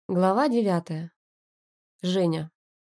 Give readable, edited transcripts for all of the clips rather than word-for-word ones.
Глава 9. Женя.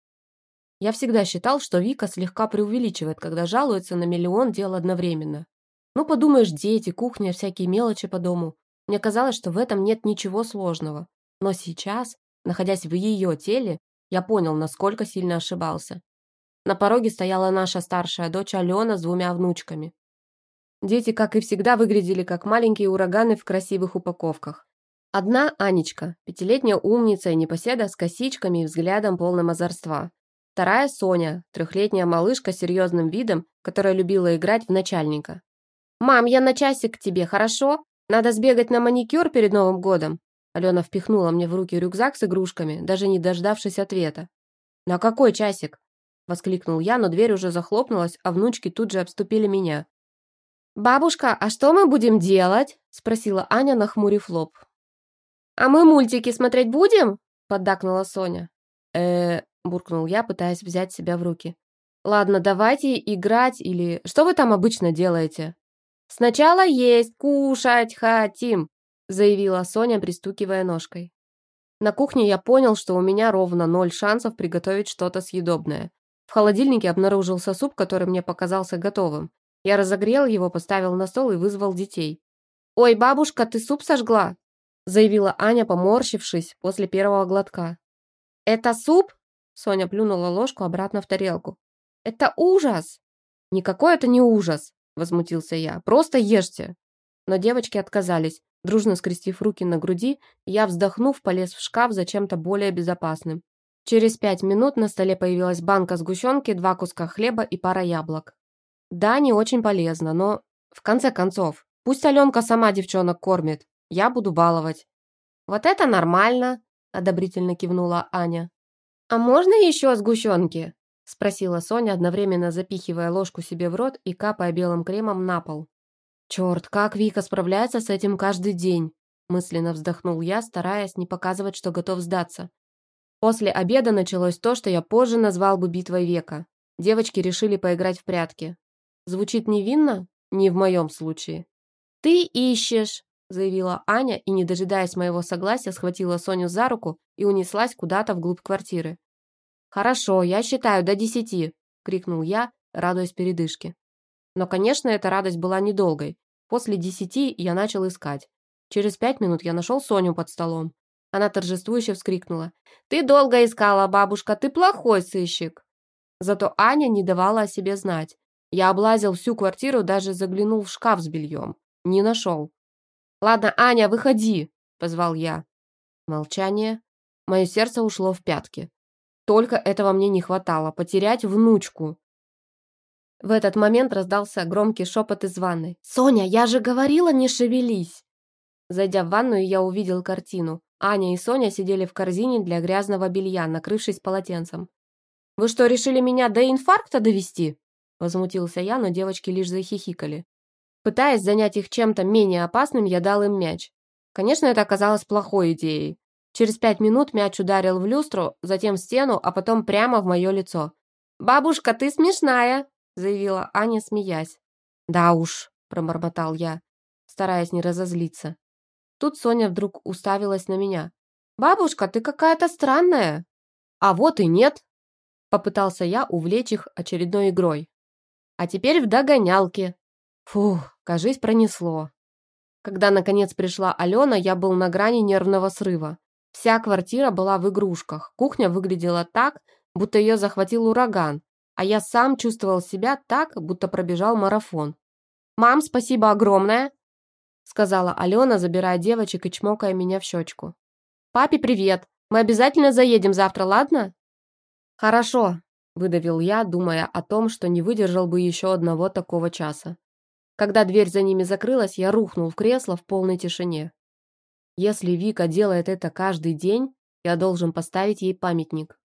Я всегда считал, что Вика слегка преувеличивает, когда жалуется на миллион дел одновременно. Ну, подумаешь, дети, кухня, всякие мелочи по дому. Мне казалось, что в этом нет ничего сложного. Но сейчас, находясь в ее теле, я понял, насколько сильно ошибался. На пороге стояла наша старшая дочь Алена с двумя внучками. Дети, как и всегда, выглядели как маленькие ураганы в красивых упаковках. Одна Анечка, пятилетняя умница и непоседа с косичками и взглядом полным озорства. Вторая Соня, трехлетняя малышка с серьезным видом, которая любила играть в начальника. «Мам, я на часик к тебе, хорошо? Надо сбегать на маникюр перед Новым годом». Алена впихнула мне в руки рюкзак с игрушками, даже не дождавшись ответа. «На какой часик?» – воскликнул я, но дверь уже захлопнулась, а внучки тут же обступили меня. «Бабушка, а что мы будем делать?» – спросила Аня, нахмурив лоб. «А мы мультики смотреть будем?» – поддакнула Соня. Буркнул я, пытаясь взять себя в руки. «Ладно, давайте играть или... Что вы там обычно делаете?» «Сначала есть, кушать хотим», – заявила Соня, пристукивая ножкой. На кухне я понял, что у меня ровно 0 шансов приготовить что-то съедобное. В холодильнике обнаружился суп, который мне показался готовым. Я разогрел его, поставил на стол и вызвал детей. «Ой, бабушка, ты суп сожгла?» заявила Аня, поморщившись после первого глотка. «Это суп?» Соня плюнула ложку обратно в тарелку. «Это ужас!» «Никакой это не ужас!» возмутился я. «Просто ешьте!» Но девочки отказались. Дружно скрестив руки на груди, я, вздохнув, полез в шкаф за чем-то более безопасным. Через 5 минут на столе появилась банка сгущенки, 2 куска хлеба и пара яблок. Да, не очень полезно, но... В конце концов, пусть Аленка сама девчонок кормит. Я буду баловать». «Вот это нормально», – одобрительно кивнула Аня. «А можно еще сгущенки?» – спросила Соня, одновременно запихивая ложку себе в рот и капая белым кремом на пол. «Черт, как Вика справляется с этим каждый день?» – мысленно вздохнул я, стараясь не показывать, что готов сдаться. После обеда началось то, что я позже назвал бы битвой века. Девочки решили поиграть в прятки. Звучит невинно? Не в моем случае. «Ты ищешь», – заявила Аня и, не дожидаясь моего согласия, схватила Соню за руку и унеслась куда-то вглубь квартиры. «Хорошо, я считаю до 10», – крикнул я, радуясь передышке. Но, конечно, эта радость была недолгой. После 10 я начал искать. Через 5 минут я нашел Соню под столом. Она торжествующе вскрикнула. «Ты долго искала, бабушка, ты плохой сыщик». Зато Аня не давала о себе знать. Я облазил всю квартиру, даже заглянул в шкаф с бельем. Не нашел. «Ладно, Аня, выходи!» – позвал я. Молчание. Мое сердце ушло в пятки. Только этого мне не хватало – потерять внучку. В этот момент раздался громкий шепот из ванной. «Соня, я же говорила, не шевелись!» Зайдя в ванную, я увидел картину. Аня и Соня сидели в корзине для грязного белья, накрывшись полотенцем. «Вы что, решили меня до инфаркта довести?» Возмутился я, но девочки лишь захихикали. Пытаясь занять их чем-то менее опасным, я дал им мяч. Конечно, это оказалось плохой идеей. Через 5 минут мяч ударил в люстру, затем в стену, а потом прямо в мое лицо. «Бабушка, ты смешная!» – заявила Аня, смеясь. «Да уж», – пробормотал я, стараясь не разозлиться. Тут Соня вдруг уставилась на меня. «Бабушка, ты какая-то странная!» «А вот и нет!» – попытался я увлечь их очередной игрой. «А теперь в догонялки!» Фух, кажись, пронесло. Когда наконец пришла Алена, я был на грани нервного срыва. Вся квартира была в игрушках, кухня выглядела так, будто ее захватил ураган, а я сам чувствовал себя так, будто пробежал марафон. «Мам, спасибо огромное!» сказала Алена, забирая девочек и чмокая меня в щечку. «Папе привет! Мы обязательно заедем завтра, ладно?» «Хорошо», – выдавил я, думая о том, что не выдержал бы еще одного такого часа. Когда дверь за ними закрылась, я рухнул в кресло в полной тишине. Если Вика делает это каждый день, я должен поставить ей памятник.